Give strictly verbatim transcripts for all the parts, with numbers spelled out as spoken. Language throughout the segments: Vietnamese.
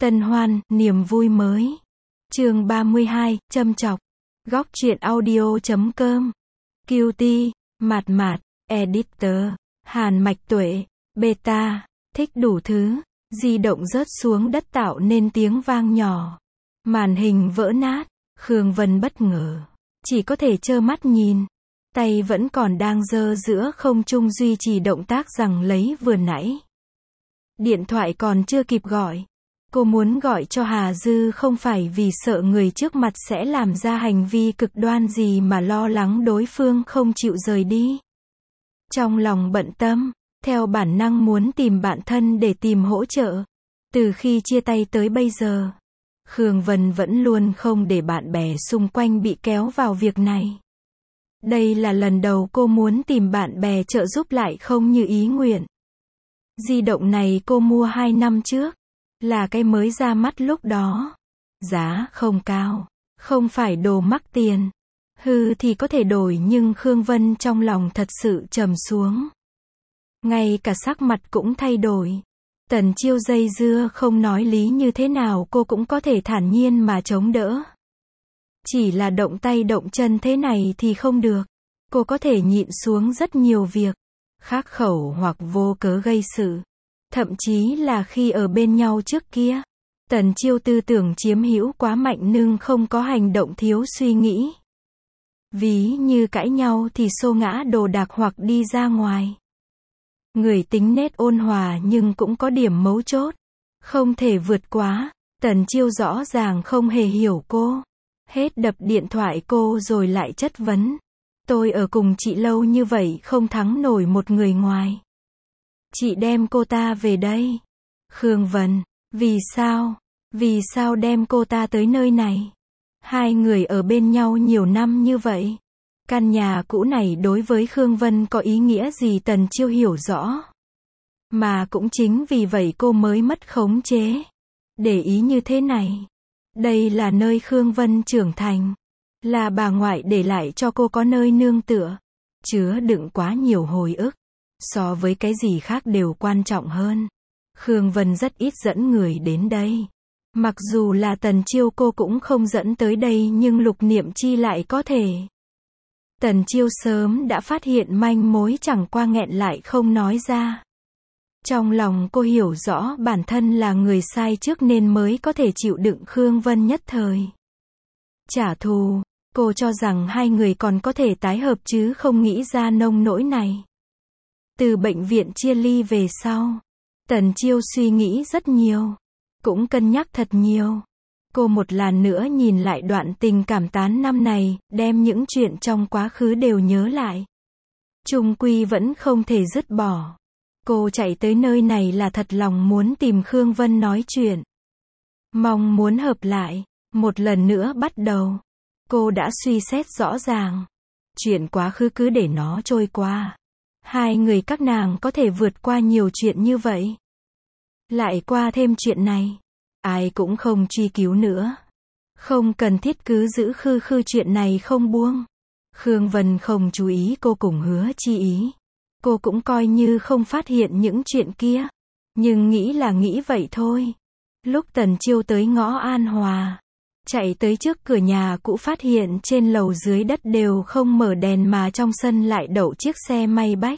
Tân hoan, niềm vui mới. Chương ba mươi hai, châm chọc. Góc truyện audio chấm com. Cutie, mạt mạt, editor, Hàn Mạch Tuệ, beta, thích đủ thứ. Di động rớt xuống đất tạo nên tiếng vang nhỏ. Màn hình vỡ nát. Khương Vân bất ngờ. Chỉ có thể trơ mắt nhìn. Tay vẫn còn đang giơ giữa không trung duy trì động tác giằng lấy vừa nãy. Điện thoại còn chưa kịp gọi. Cô muốn gọi cho Hà Dư không phải vì sợ người trước mặt sẽ làm ra hành vi cực đoan gì mà lo lắng đối phương không chịu rời đi. Trong lòng bận tâm, theo bản năng muốn tìm bạn thân để tìm hỗ trợ. Từ khi chia tay tới bây giờ, Khương Vân vẫn luôn không để bạn bè xung quanh bị kéo vào việc này. Đây là lần đầu cô muốn tìm bạn bè trợ giúp lại không như ý nguyện. Di động này cô mua hai năm trước. Là cái mới ra mắt lúc đó. Giá không cao. Không phải đồ mắc tiền. Hư thì có thể đổi nhưng Khương Vân trong lòng thật sự trầm xuống. Ngay cả sắc mặt cũng thay đổi. Tần Chiêu dây dưa không nói lý như thế nào cô cũng có thể thản nhiên mà chống đỡ. Chỉ là động tay động chân thế này thì không được. Cô có thể nhịn xuống rất nhiều việc. Khắc khẩu hoặc vô cớ gây sự. Thậm chí là khi ở bên nhau trước kia. Tần Chiêu tư tưởng chiếm hữu quá mạnh nhưng không có hành động thiếu suy nghĩ. Ví như cãi nhau thì xô ngã đồ đạc hoặc đi ra ngoài. Người tính nết ôn hòa nhưng cũng có điểm mấu chốt. Không thể vượt quá. Tần Chiêu rõ ràng không hề hiểu cô. Hết đập điện thoại cô rồi lại chất vấn. Tôi ở cùng chị lâu như vậy không thắng nổi một người ngoài. Chị đem cô ta về đây. Khương Vân, vì sao? Vì sao đem cô ta tới nơi này? Hai người ở bên nhau nhiều năm như vậy. Căn nhà cũ này đối với Khương Vân có ý nghĩa gì Tần Chiêu hiểu rõ. Mà cũng chính vì vậy cô mới mất khống chế. Để ý như thế này. Đây là nơi Khương Vân trưởng thành. Là bà ngoại để lại cho cô có nơi nương tựa. Chứa đựng quá nhiều hồi ức. So với cái gì khác đều quan trọng hơn. Khương Vân rất ít dẫn người đến đây. Mặc dù là Tần Chiêu cô cũng không dẫn tới đây nhưng Lục Niệm Chi lại có thể. Tần Chiêu sớm đã phát hiện manh mối chẳng qua nghẹn lại không nói ra. Trong lòng cô hiểu rõ bản thân là người sai trước nên mới có thể chịu đựng Khương Vân nhất thời. Trả thù, cô cho rằng hai người còn có thể tái hợp chứ không nghĩ ra nông nỗi này. Từ bệnh viện chia ly về sau, Tần Chiêu suy nghĩ rất nhiều, cũng cân nhắc thật nhiều. Cô một lần nữa nhìn lại đoạn tình cảm tám năm này, đem những chuyện trong quá khứ đều nhớ lại. Chung quy vẫn không thể dứt bỏ. Cô chạy tới nơi này là thật lòng muốn tìm Khương Vân nói chuyện. Mong muốn hợp lại, một lần nữa bắt đầu. Cô đã suy xét rõ ràng. Chuyện quá khứ cứ để nó trôi qua. Hai người các nàng có thể vượt qua nhiều chuyện như vậy. Lại qua thêm chuyện này. Ai cũng không truy cứu nữa. Không cần thiết cứ giữ khư khư chuyện này không buông. Khương Vân không chú ý cô cùng Hứa Chi Ý. Cô cũng coi như không phát hiện những chuyện kia. Nhưng nghĩ là nghĩ vậy thôi. Lúc Tần Chiêu tới ngõ An Hòa. Chạy tới trước cửa nhà cũ phát hiện trên lầu dưới đất đều không mở đèn mà trong sân lại đậu chiếc xe may bách.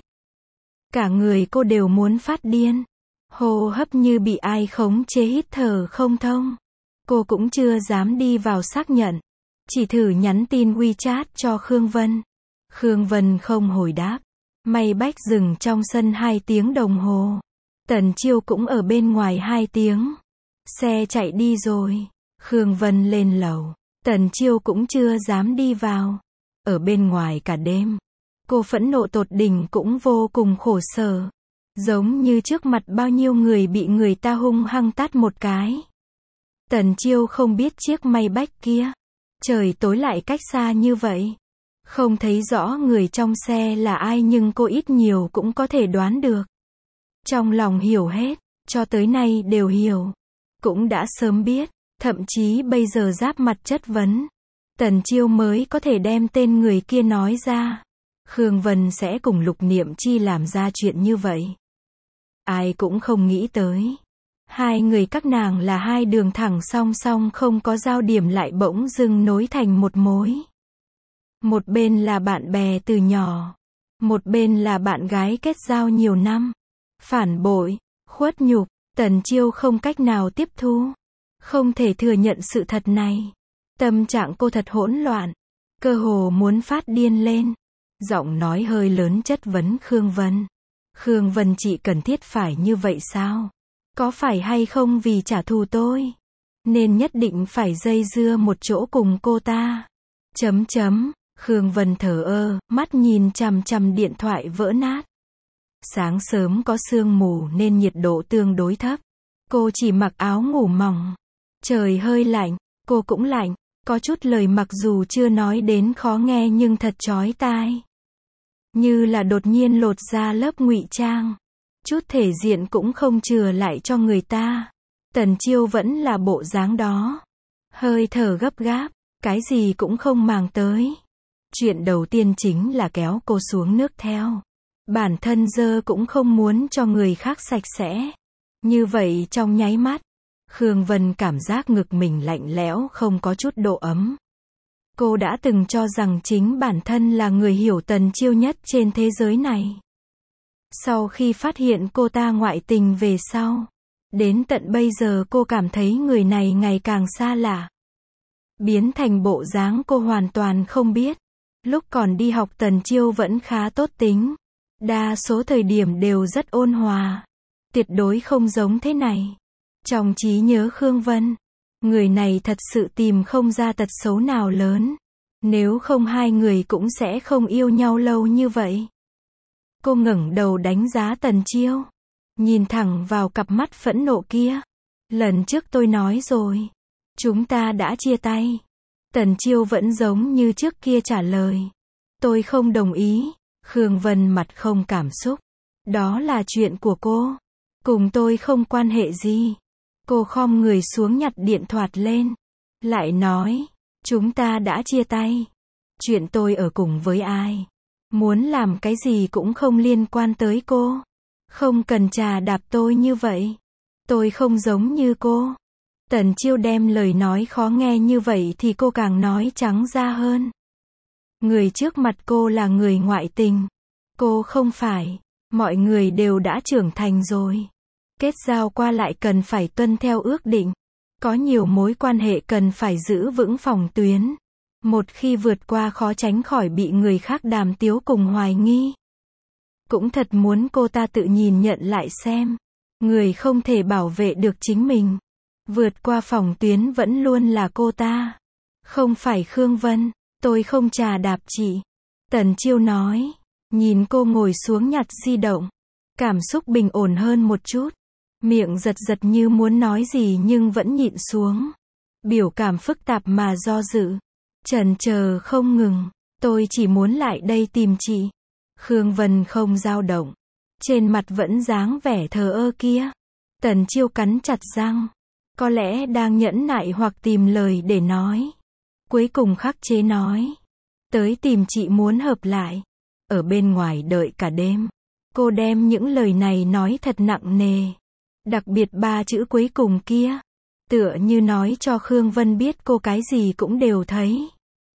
Cả người cô đều muốn phát điên. Hô hấp như bị ai khống chế hít thở không thông. Cô cũng chưa dám đi vào xác nhận. Chỉ thử nhắn tin WeChat cho Khương Vân. Khương Vân không hồi đáp. May bách dừng trong sân hai tiếng đồng hồ. Tần Chiêu cũng ở bên ngoài hai tiếng. Xe chạy đi rồi. Khương Vân lên lầu. Tần Chiêu cũng chưa dám đi vào. Ở bên ngoài cả đêm. Cô phẫn nộ tột đỉnh cũng vô cùng khổ sở. Giống như trước mặt bao nhiêu người bị người ta hung hăng tát một cái. Tần Chiêu không biết chiếc may bách kia. Trời tối lại cách xa như vậy. Không thấy rõ người trong xe là ai nhưng cô ít nhiều cũng có thể đoán được. Trong lòng hiểu hết. Cho tới nay đều hiểu. Cũng đã sớm biết. Thậm chí bây giờ giáp mặt chất vấn. Tần Chiêu mới có thể đem tên người kia nói ra. Khương Vân sẽ cùng Lục Niệm Chi làm ra chuyện như vậy. Ai cũng không nghĩ tới. Hai người các nàng là hai đường thẳng song song không có giao điểm lại bỗng dưng nối thành một mối. Một bên là bạn bè từ nhỏ, một bên là bạn gái kết giao nhiều năm. Phản bội, khuất nhục, Tần Chiêu không cách nào tiếp thu. Không thể thừa nhận sự thật này. Tâm trạng cô thật hỗn loạn, cơ hồ muốn phát điên lên. Giọng nói hơi lớn chất vấn Khương Vân. Khương Vân, chị cần thiết phải như vậy sao? Có phải hay không vì trả thù tôi, nên nhất định phải dây dưa một chỗ cùng cô ta? Chấm chấm, Khương Vân thờ ơ, mắt nhìn chằm chằm điện thoại vỡ nát. Sáng sớm có sương mù nên nhiệt độ tương đối thấp. Cô chỉ mặc áo ngủ mỏng. Trời hơi lạnh, cô cũng lạnh. Có chút lời mặc dù chưa nói đến khó nghe nhưng thật chói tai. Như là đột nhiên lột ra lớp ngụy trang. Chút thể diện cũng không chừa lại cho người ta. Tần Chiêu vẫn là bộ dáng đó. Hơi thở gấp gáp, cái gì cũng không màng tới. Chuyện đầu tiên chính là kéo cô xuống nước theo. Bản thân dơ cũng không muốn cho người khác sạch sẽ. Như vậy trong nháy mắt, Khương Vân cảm giác ngực mình lạnh lẽo không có chút độ ấm. Cô đã từng cho rằng chính bản thân là người hiểu Tần Chiêu nhất trên thế giới này. Sau khi phát hiện cô ta ngoại tình về sau, đến tận bây giờ cô cảm thấy người này ngày càng xa lạ. Biến thành bộ dáng cô hoàn toàn không biết. Lúc còn đi học Tần Chiêu vẫn khá tốt tính. Đa số thời điểm đều rất ôn hòa. Tuyệt đối không giống thế này. Trong trí nhớ Khương Vân, người này thật sự tìm không ra tật xấu nào lớn. Nếu không hai người cũng sẽ không yêu nhau lâu như vậy. Cô ngẩng đầu đánh giá Tần Chiêu. Nhìn thẳng vào cặp mắt phẫn nộ kia. Lần trước tôi nói rồi. Chúng ta đã chia tay. Tần Chiêu vẫn giống như trước kia trả lời. Tôi không đồng ý. Khương Vân mặt không cảm xúc. Đó là chuyện của cô. Cùng tôi không quan hệ gì. Cô khom người xuống nhặt điện thoại lên. Lại nói. Chúng ta đã chia tay. Chuyện tôi ở cùng với ai, muốn làm cái gì cũng không liên quan tới cô. Không cần chà đạp tôi như vậy. Tôi không giống như cô. Tần Chiêu đem lời nói khó nghe như vậy thì cô càng nói trắng ra hơn. Người trước mặt cô là người ngoại tình. Cô không phải. Mọi người đều đã trưởng thành rồi. Kết giao qua lại cần phải tuân theo ước định. Có nhiều mối quan hệ cần phải giữ vững phòng tuyến. Một khi vượt qua khó tránh khỏi bị người khác đàm tiếu cùng hoài nghi. Cũng thật muốn cô ta tự nhìn nhận lại xem. Người không thể bảo vệ được chính mình. Vượt qua phòng tuyến vẫn luôn là cô ta. Không phải Khương Vân. Tôi không chà đạp chị. Tần Chiêu nói. Nhìn cô ngồi xuống nhặt di động. Cảm xúc bình ổn hơn một chút. Miệng giật giật như muốn nói gì nhưng vẫn nhịn xuống. Biểu cảm phức tạp mà do dự. Chần chờ không ngừng. Tôi chỉ muốn lại đây tìm chị. Khương Vân không dao động. Trên mặt vẫn dáng vẻ thờ ơ kia. Tần Chiêu cắn chặt răng. Có lẽ đang nhẫn nại hoặc tìm lời để nói. Cuối cùng khắc chế nói. Tới tìm chị muốn hợp lại. Ở bên ngoài đợi cả đêm. Cô đem những lời này nói thật nặng nề. Đặc biệt ba chữ cuối cùng kia. Tựa như nói cho Khương Vân biết cô cái gì cũng đều thấy.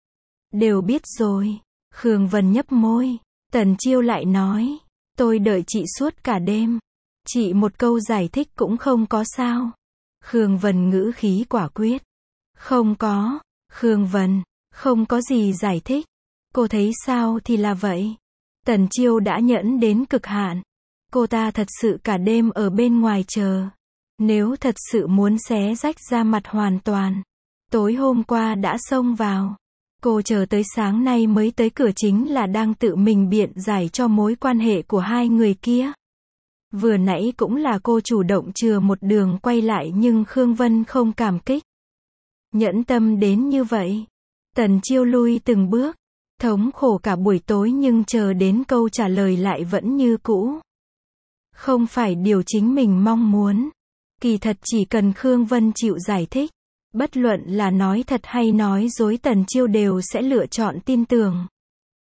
Đều biết rồi. Khương Vân nhấp môi. Tần Chiêu lại nói. Tôi đợi chị suốt cả đêm. Chị một câu giải thích cũng không có sao. Khương Vân ngữ khí quả quyết. Không có. Khương Vân. Không có gì giải thích. Cô thấy sao thì là vậy. Tần Chiêu đã nhẫn đến cực hạn. Cô ta thật sự cả đêm ở bên ngoài chờ. Nếu thật sự muốn xé rách ra mặt hoàn toàn. Tối hôm qua đã xông vào. Cô chờ tới sáng nay mới tới cửa chính là đang tự mình biện giải cho mối quan hệ của hai người kia. Vừa nãy cũng là cô chủ động chừa một đường quay lại nhưng Khương Vân không cảm kích. Nhẫn tâm đến như vậy. Tần Chiêu lui từng bước. Thống khổ cả buổi tối nhưng chờ đến câu trả lời lại vẫn như cũ. Không phải điều chính mình mong muốn. Kỳ thật chỉ cần Khương Vân chịu giải thích. Bất luận là nói thật hay nói dối Tần Chiêu đều sẽ lựa chọn tin tưởng.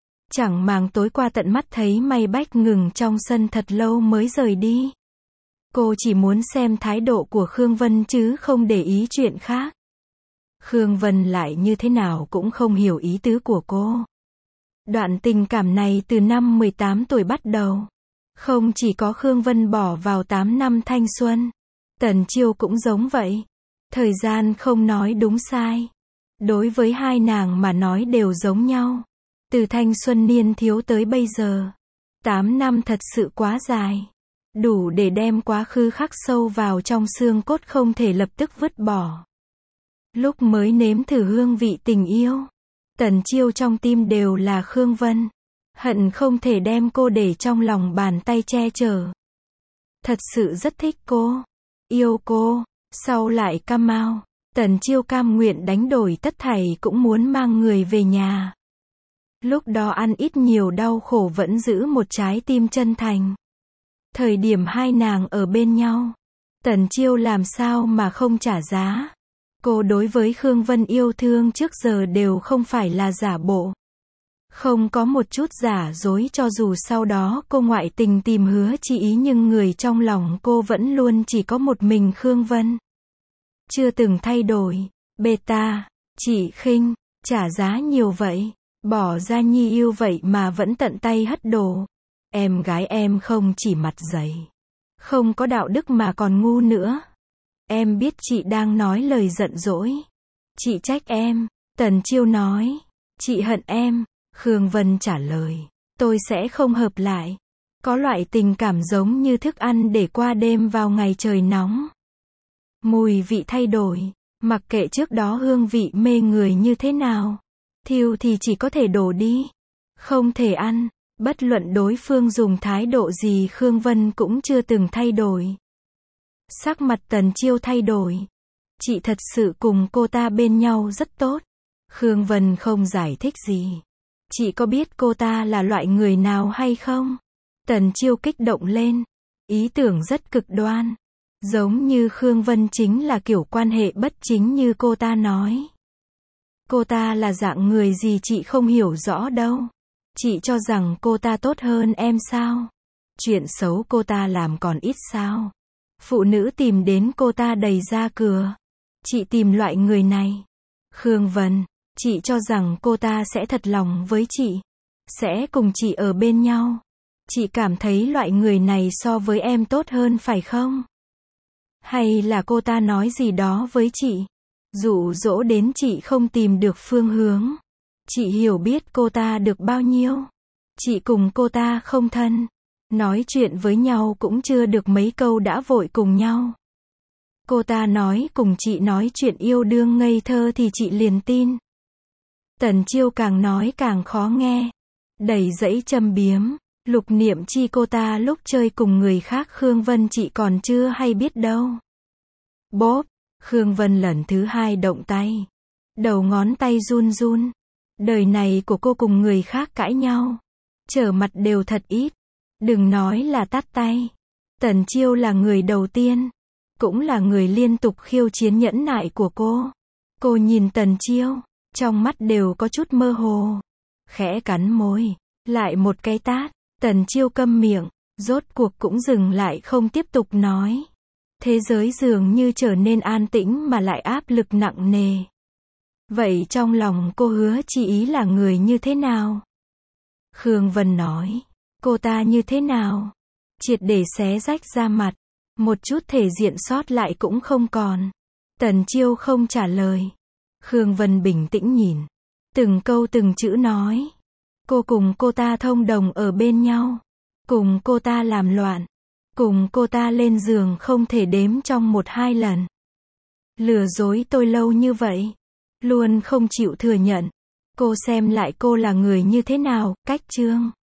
Chẳng màng tối qua tận mắt thấy May Bách ngừng trong sân thật lâu mới rời đi. Cô chỉ muốn xem thái độ của Khương Vân chứ không để ý chuyện khác. Khương Vân lại như thế nào cũng không hiểu ý tứ của cô. Đoạn tình cảm này từ năm mười tám tuổi bắt đầu. Không chỉ có Khương Vân bỏ vào tám năm thanh xuân. Tần Chiêu cũng giống vậy. Thời gian không nói đúng sai. Đối với hai nàng mà nói đều giống nhau. Từ thanh xuân niên thiếu tới bây giờ. tám năm thật sự quá dài. Đủ để đem quá khứ khắc sâu vào trong xương cốt không thể lập tức vứt bỏ. Lúc mới nếm thử hương vị tình yêu. Tần Chiêu trong tim đều là Khương Vân. Hận không thể đem cô để trong lòng bàn tay che chở. Thật sự rất thích cô. Yêu cô. Sau lại cam mau. Tần Chiêu cam nguyện đánh đổi tất thảy cũng muốn mang người về nhà. Lúc đó ăn ít nhiều đau khổ vẫn giữ một trái tim chân thành. Thời điểm hai nàng ở bên nhau. Tần Chiêu làm sao mà không trả giá. Cô đối với Khương Vân yêu thương trước giờ đều không phải là giả bộ. Không có một chút giả dối cho dù sau đó cô ngoại tình tìm Hứa Chi Ý nhưng người trong lòng cô vẫn luôn chỉ có một mình Khương Vân. Chưa từng thay đổi. Beta, chị khinh, trả giá nhiều vậy. Bỏ ra nhi yêu vậy mà vẫn tận tay hất đồ. Em gái em không chỉ mặt dày. Không có đạo đức mà còn ngu nữa. Em biết chị đang nói lời giận dỗi. Chị trách em. Tần Chiêu nói. Chị hận em. Khương Vân trả lời. Tôi sẽ không hợp lại. Có loại tình cảm giống như thức ăn để qua đêm vào ngày trời nóng. Mùi vị thay đổi. Mặc kệ trước đó hương vị mê người như thế nào. Thiêu thì chỉ có thể đổ đi. Không thể ăn. Bất luận đối phương dùng thái độ gì Khương Vân cũng chưa từng thay đổi. Sắc mặt Tần Chiêu thay đổi. Chị thật sự cùng cô ta bên nhau rất tốt. Khương Vân không giải thích gì. Chị có biết cô ta là loại người nào hay không? Tần Chiêu kích động lên. Ý tưởng rất cực đoan. Giống như Khương Vân chính là kiểu quan hệ bất chính như cô ta nói. Cô ta là dạng người gì chị không hiểu rõ đâu. Chị cho rằng cô ta tốt hơn em sao? Chuyện xấu cô ta làm còn ít sao? Phụ nữ tìm đến cô ta đầy ra cửa. Chị tìm loại người này. Khương Vân, chị cho rằng cô ta sẽ thật lòng với chị. Sẽ cùng chị ở bên nhau. Chị cảm thấy loại người này so với em tốt hơn phải không? Hay là cô ta nói gì đó với chị? Dụ dỗ đến chị không tìm được phương hướng. Chị hiểu biết cô ta được bao nhiêu. Chị cùng cô ta không thân. Nói chuyện với nhau cũng chưa được mấy câu đã vội cùng nhau. Cô ta nói cùng chị nói chuyện yêu đương ngây thơ thì chị liền tin. Tần Chiêu càng nói càng khó nghe. Đầy dẫy châm biếm. Lục Niệm Chi cô ta lúc chơi cùng người khác Khương Vân chị còn chưa hay biết đâu. Bốp. Khương Vân lần thứ hai động tay. Đầu ngón tay run run. Đời này của cô cùng người khác cãi nhau. Trở mặt đều thật ít. Đừng nói là tát tay. Tần Chiêu là người đầu tiên. Cũng là người liên tục khiêu chiến nhẫn nại của cô. Cô nhìn Tần Chiêu. Trong mắt đều có chút mơ hồ. Khẽ cắn môi. Lại một cái tát. Tần Chiêu câm miệng. Rốt cuộc cũng dừng lại không tiếp tục nói. Thế giới dường như trở nên an tĩnh mà lại áp lực nặng nề. Vậy trong lòng cô Hứa Chi Ý là người như thế nào? Khương Vân nói. Cô ta như thế nào? Triệt để xé rách da mặt. Một chút thể diện sót lại cũng không còn. Tần Chiêu không trả lời. Khương Vân bình tĩnh nhìn. Từng câu từng chữ nói. Cô cùng cô ta thông đồng ở bên nhau. Cùng cô ta làm loạn. Cùng cô ta lên giường không thể đếm trong một hai lần. Lừa dối tôi lâu như vậy. Luôn không chịu thừa nhận. Cô xem lại cô là người như thế nào, cách trương.